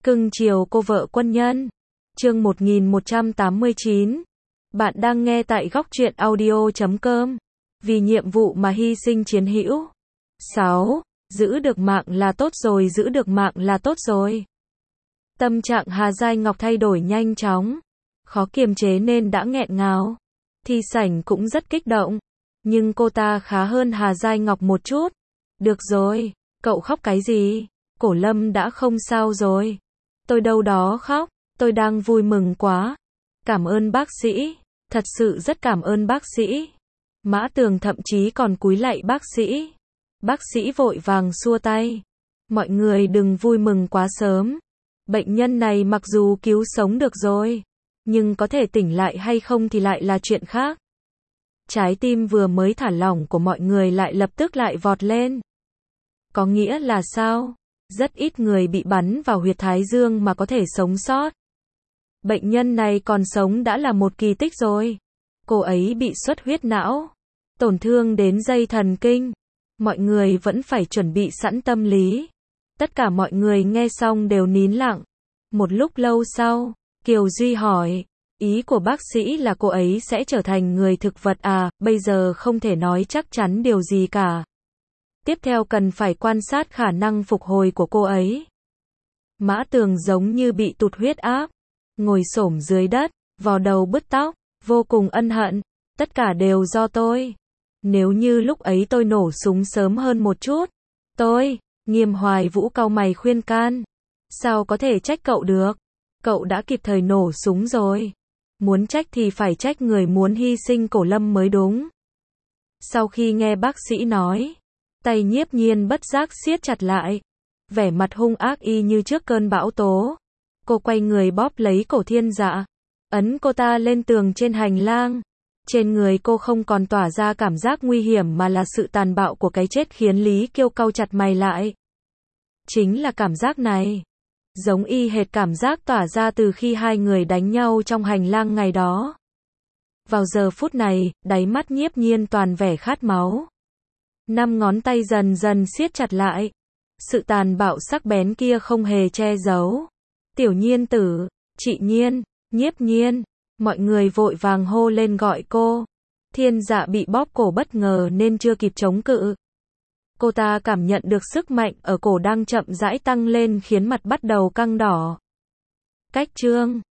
Cưng chiều cô vợ quân nhân. Chương 1189. Bạn đang nghe tại góc truyện audio.com. Vì nhiệm vụ mà hy sinh chiến hữu. 6. Giữ được mạng là tốt rồi, giữ được mạng là tốt rồi. Tâm trạng Hà Giai Ngọc thay đổi nhanh chóng. Khó kiềm chế nên đã nghẹn ngào. Thi Sảnh cũng rất kích động. Nhưng cô ta khá hơn Hà Giai Ngọc một chút. Được rồi, cậu khóc cái gì? Cổ Lâm đã không sao rồi. Tôi đâu đó khóc, tôi đang vui mừng quá. Cảm ơn bác sĩ, thật sự rất cảm ơn bác sĩ. Mã Tường thậm chí còn cúi lạy bác sĩ. Bác sĩ vội vàng xua tay. Mọi người đừng vui mừng quá sớm. Bệnh nhân này mặc dù cứu sống được rồi, nhưng có thể tỉnh lại hay không thì lại là chuyện khác. Trái tim vừa mới thả lỏng của mọi người lại lập tức lại vọt lên. Có nghĩa là sao? Rất ít người bị bắn vào huyệt thái dương mà có thể sống sót. Bệnh nhân này còn sống đã là một kỳ tích rồi. Cô ấy bị xuất huyết não, tổn thương đến dây thần kinh. Mọi người vẫn phải chuẩn bị sẵn tâm lý. Tất cả mọi người nghe xong đều nín lặng. Một lúc lâu sau, Kiều Duy hỏi, ý của bác sĩ là cô ấy sẽ trở thành người thực vật à? Bây giờ không thể nói chắc chắn điều gì cả. Tiếp theo cần phải quan sát khả năng phục hồi của cô ấy. Mã Tường giống như bị tụt huyết áp, ngồi xổm dưới đất, vò đầu bứt tóc, vô cùng ân hận. Tất cả đều do tôi. Nếu như lúc ấy tôi nổ súng sớm hơn một chút. Nghiêm Hoài Vũ cau mày khuyên can. Sao có thể trách cậu được? Cậu đã kịp thời nổ súng rồi. Muốn trách thì phải trách người muốn hy sinh Cổ Lâm mới đúng. Sau khi nghe bác sĩ nói, tay Nhiếp Nhiên bất giác siết chặt lại. Vẻ mặt hung ác y như trước cơn bão tố. Cô quay người bóp lấy cổ Thiên Dạ. Ấn cô ta lên tường trên hành lang. Trên người cô không còn tỏa ra cảm giác nguy hiểm mà là sự tàn bạo của cái chết khiến Lý Kiêu cau chặt mày lại. Chính là cảm giác này. Giống y hệt cảm giác tỏa ra từ khi hai người đánh nhau trong hành lang ngày đó. Vào giờ phút này, đáy mắt Nhiếp Nhiên toàn vẻ khát máu. 5 ngón tay dần dần siết chặt lại. Sự tàn bạo sắc bén kia không hề che giấu. Tiểu Nhiên tử, chị Nhiên, Nhiếp Nhiên. Mọi người vội vàng hô lên gọi cô. Thiên Dạ bị bóp cổ bất ngờ nên chưa kịp chống cự. Cô ta cảm nhận được sức mạnh ở cổ đang chậm rãi tăng lên khiến mặt bắt đầu căng đỏ. Cách chương